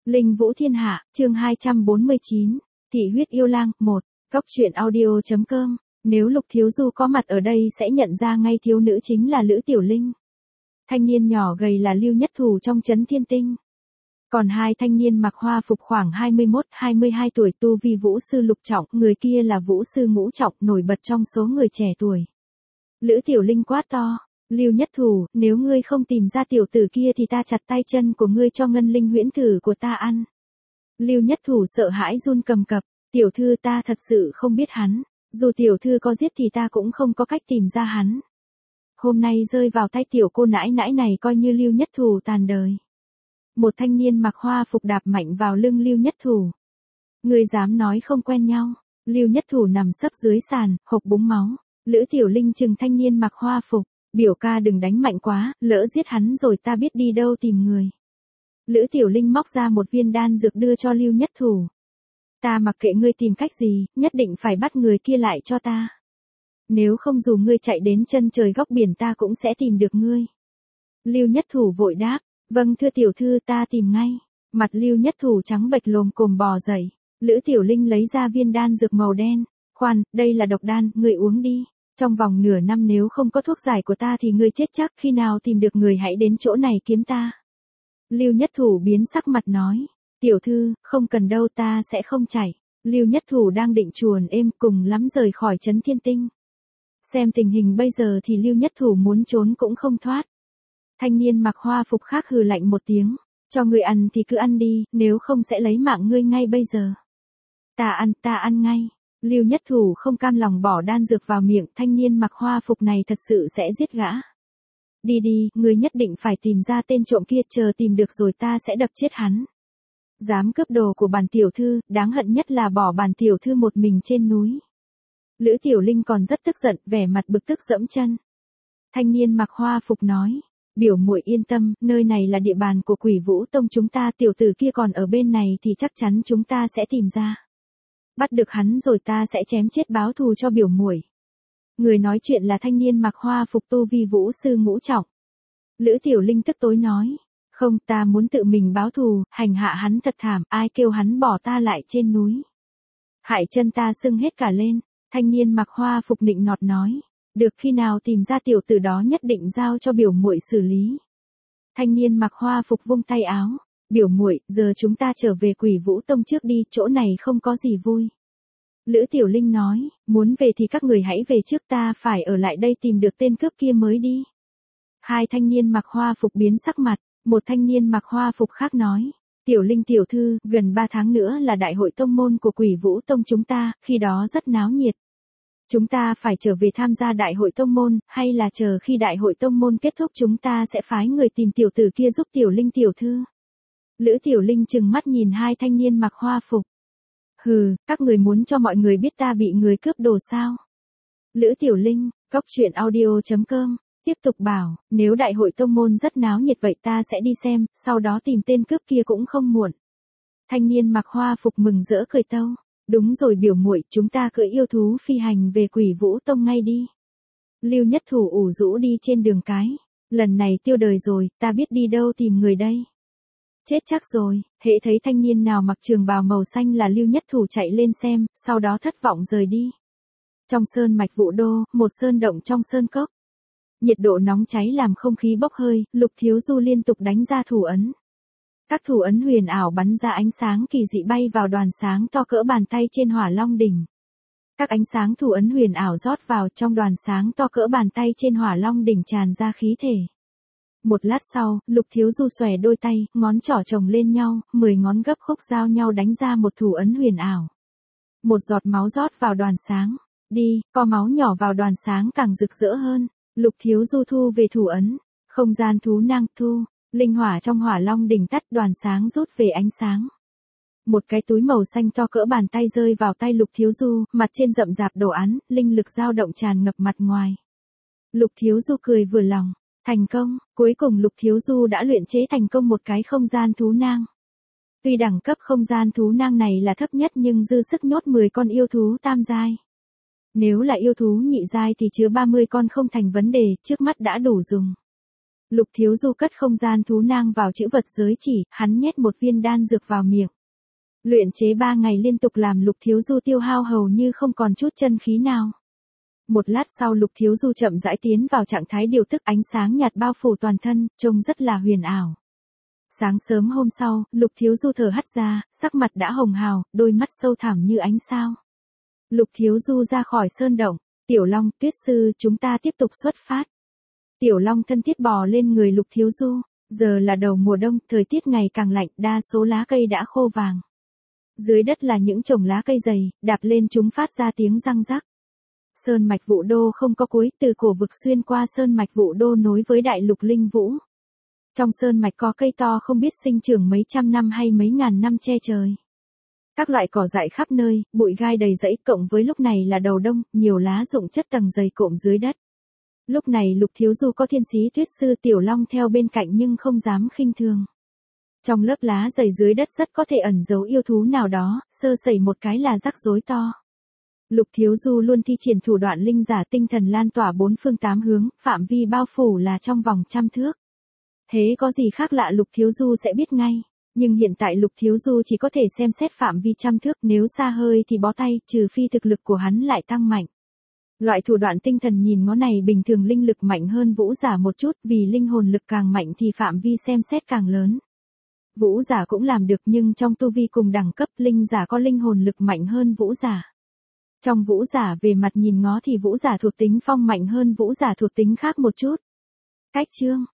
Linh Vũ Thiên Hạ, chương 249, Thị huyết yêu lang, 1, Cóc truyện audio.com. Nếu Lục Thiếu Du có mặt ở đây sẽ nhận ra ngay thiếu nữ chính là Lữ Tiểu Linh. Thanh niên nhỏ gầy là Lưu Nhất Thủ trong Trấn Thiên Tinh. Còn hai thanh niên mặc hoa phục khoảng 21-22 tuổi tu vi vũ sư lục trọng, người kia là vũ sư ngũ trọng nổi bật trong số người trẻ tuổi. Lữ Tiểu Linh quát to, Lưu Nhất Thủ, nếu ngươi không tìm ra tiểu tử kia thì ta chặt tay chân của ngươi cho ngân linh huyễn thử của ta ăn. Lưu Nhất Thủ sợ hãi run cầm cập, tiểu thư ta thật sự không biết hắn, dù tiểu thư có giết thì ta cũng không có cách tìm ra hắn. Hôm nay rơi vào tay tiểu cô nãi nãi này coi như Lưu Nhất Thủ tàn đời. Một thanh niên mặc hoa phục đạp mạnh vào lưng Lưu Nhất Thủ. Ngươi dám nói không quen nhau? Lưu Nhất Thủ nằm sấp dưới sàn, hộc búng máu. Lữ Tiểu Linh chừng thanh niên mặc hoa phục, biểu ca đừng đánh mạnh quá, lỡ giết hắn rồi ta biết đi đâu tìm người. Lữ Tiểu Linh móc ra một viên đan dược đưa cho Lưu Nhất Thủ. Ta mặc kệ ngươi tìm cách gì, nhất định phải bắt người kia lại cho ta. Nếu không dù ngươi chạy đến chân trời góc biển ta cũng sẽ tìm được ngươi. Lưu Nhất Thủ vội đáp, vâng thưa tiểu thư ta tìm ngay. Mặt Lưu Nhất Thủ trắng bệch lồm cồm bò dậy. Lữ Tiểu Linh lấy ra viên đan dược màu đen. Khoan, đây là độc đan, ngươi uống đi. Trong vòng nửa năm nếu không có thuốc giải của ta thì ngươi chết chắc, khi nào tìm được người hãy đến chỗ này kiếm ta. Lưu Nhất Thủ biến sắc mặt nói, tiểu thư, không cần đâu ta sẽ không chạy. Lưu Nhất Thủ đang định chuồn êm cùng lắm rời khỏi Trấn Thiên Tinh. Xem tình hình bây giờ thì Lưu Nhất Thủ muốn trốn cũng không thoát. Thanh niên mặc hoa phục khác hừ lạnh một tiếng, cho ngươi ăn thì cứ ăn đi, nếu không sẽ lấy mạng ngươi ngay bây giờ. Ta ăn ngay. Lưu Nhất Thủ không cam lòng bỏ đan dược vào miệng, thanh niên mặc hoa phục này thật sự sẽ giết gã. Đi đi, ngươi nhất định phải tìm ra tên trộm kia, chờ tìm được rồi ta sẽ đập chết hắn. Dám cướp đồ của bản tiểu thư, đáng hận nhất là bỏ bản tiểu thư một mình trên núi. Lữ Tiểu Linh còn rất tức giận, vẻ mặt bực tức giẫm chân. Thanh niên mặc hoa phục nói, biểu muội yên tâm, nơi này là địa bàn của Quỷ Vũ Tông chúng ta, tiểu tử kia còn ở bên này thì chắc chắn chúng ta sẽ tìm ra. Bắt được hắn rồi ta sẽ chém chết báo thù cho biểu muội. Người nói chuyện là thanh niên mặc hoa phục tu vi vũ sư ngũ trọng. Lữ Tiểu Linh tức tối nói, không, ta muốn tự mình báo thù, hành hạ hắn thật thảm, ai kêu hắn bỏ ta lại trên núi. Hại chân ta sưng hết cả lên. Thanh niên mặc hoa phục nịnh nọt nói, được, khi nào tìm ra tiểu tử đó nhất định giao cho biểu muội xử lý. Thanh niên mặc hoa phục vung tay áo, biểu muội, giờ chúng ta trở về Quỷ Vũ Tông trước đi, chỗ này không có gì vui. Lữ Tiểu Linh nói, muốn về thì các người hãy về trước, ta phải ở lại đây tìm được tên cướp kia mới đi. Hai thanh niên mặc hoa phục biến sắc mặt, một thanh niên mặc hoa phục khác nói, Tiểu Linh tiểu thư, gần 3 tháng nữa là đại hội tông môn của Quỷ Vũ Tông chúng ta, khi đó rất náo nhiệt. Chúng ta phải trở về tham gia đại hội tông môn, hay là chờ khi đại hội tông môn kết thúc chúng ta sẽ phái người tìm tiểu tử kia giúp Tiểu Linh tiểu thư. Lữ Tiểu Linh trừng mắt nhìn hai thanh niên mặc hoa phục. Hừ, các người muốn cho mọi người biết ta bị người cướp đồ sao? Lữ Tiểu Linh, Cóc truyện audio.com, tiếp tục bảo, nếu đại hội tông môn rất náo nhiệt vậy ta sẽ đi xem, sau đó tìm tên cướp kia cũng không muộn. Thanh niên mặc hoa phục mừng rỡ cười tâu, đúng rồi biểu muội, chúng ta cưỡi yêu thú phi hành về Quỷ Vũ Tông ngay đi. Lưu Nhất Thủ ủ rũ đi trên đường cái, lần này tiêu đời rồi, ta biết đi đâu tìm người đây. Chết chắc rồi, hễ thấy thanh niên nào mặc trường bào màu xanh là Lưu Nhất Thủ chạy lên xem, sau đó thất vọng rời đi. Trong sơn mạch Vũ Đô, một sơn động trong sơn cốc. Nhiệt độ nóng cháy làm không khí bốc hơi, Lục Thiếu Du liên tục đánh ra thủ ấn. Các thủ ấn huyền ảo bắn ra ánh sáng kỳ dị bay vào đoàn sáng to cỡ bàn tay trên Hỏa Long đỉnh. Các ánh sáng thủ ấn huyền ảo rót vào trong đoàn sáng to cỡ bàn tay trên Hỏa Long đỉnh tràn ra khí thể. Một lát sau, Lục Thiếu Du xòe đôi tay, ngón trỏ chồng lên nhau, 10 ngón gấp khúc giao nhau đánh ra một thủ ấn huyền ảo. Một giọt máu rót vào đoàn sáng. Đi, co máu nhỏ vào đoàn sáng càng rực rỡ hơn. Lục Thiếu Du thu về thủ ấn. Không gian thú nang thu. Linh hỏa trong Hỏa Long đỉnh tắt, đoàn sáng rút về ánh sáng. Một cái túi màu xanh to cỡ bàn tay rơi vào tay Lục Thiếu Du, mặt trên rậm rạp đồ án, linh lực dao động tràn ngập mặt ngoài. Lục Thiếu Du cười vừa lòng. Thành công, cuối cùng Lục Thiếu Du đã luyện chế thành công một cái không gian thú nang. Tuy đẳng cấp không gian thú nang này là thấp nhất nhưng dư sức nhốt 10 con yêu thú tam giai. Nếu là yêu thú nhị giai thì chứa 30 con không thành vấn đề, trước mắt đã đủ dùng. Lục Thiếu Du cất không gian thú nang vào chữ vật giới chỉ, hắn nhét một viên đan dược vào miệng. Luyện chế 3 ngày liên tục làm Lục Thiếu Du tiêu hao hầu như không còn chút chân khí nào. Một lát sau Lục Thiếu Du chậm rãi tiến vào trạng thái điều tức, ánh sáng nhạt bao phủ toàn thân, trông rất là huyền ảo. Sáng sớm hôm sau, Lục Thiếu Du thở hắt ra, sắc mặt đã hồng hào, đôi mắt sâu thẳm như ánh sao. Lục Thiếu Du ra khỏi sơn động, Tiểu Long, Tuyết Sư, chúng ta tiếp tục xuất phát. Tiểu Long thân thiết bò lên người Lục Thiếu Du, giờ là đầu mùa đông, thời tiết ngày càng lạnh, đa số lá cây đã khô vàng. Dưới đất là những chồng lá cây dày, đạp lên chúng phát ra tiếng răng rắc. Sơn mạch Vũ Đô không có cuối, từ cổ vực xuyên qua sơn mạch Vũ Đô nối với đại lục Linh Vũ. Trong sơn mạch có cây to không biết sinh trưởng mấy trăm năm hay mấy ngàn năm che trời. Các loại cỏ dại khắp nơi, bụi gai đầy rẫy, cộng với lúc này là đầu đông, nhiều lá rụng chất tầng dày cộm dưới đất. Lúc này Lục Thiếu Du có Thiên Sĩ Tuyết Sư Tiểu Long theo bên cạnh nhưng không dám khinh thường. Trong lớp lá dày dưới đất rất có thể ẩn giấu yêu thú nào đó, sơ sẩy một cái là rắc rối to. Lục Thiếu Du luôn thi triển thủ đoạn linh giả tinh thần lan tỏa bốn phương tám hướng, phạm vi bao phủ là trong vòng 100 thước. Thế có gì khác lạ Lục Thiếu Du sẽ biết ngay, nhưng hiện tại Lục Thiếu Du chỉ có thể xem xét phạm vi 100 thước, nếu xa hơi thì bó tay, trừ phi thực lực của hắn lại tăng mạnh. Loại thủ đoạn tinh thần nhìn ngó này bình thường linh lực mạnh hơn vũ giả một chút, vì linh hồn lực càng mạnh thì phạm vi xem xét càng lớn. Vũ giả cũng làm được nhưng trong tu vi cùng đẳng cấp, linh giả có linh hồn lực mạnh hơn vũ giả. Trong vũ giả về mặt nhìn ngó thì vũ giả thuộc tính phong mạnh hơn vũ giả thuộc tính khác một chút. Cách chương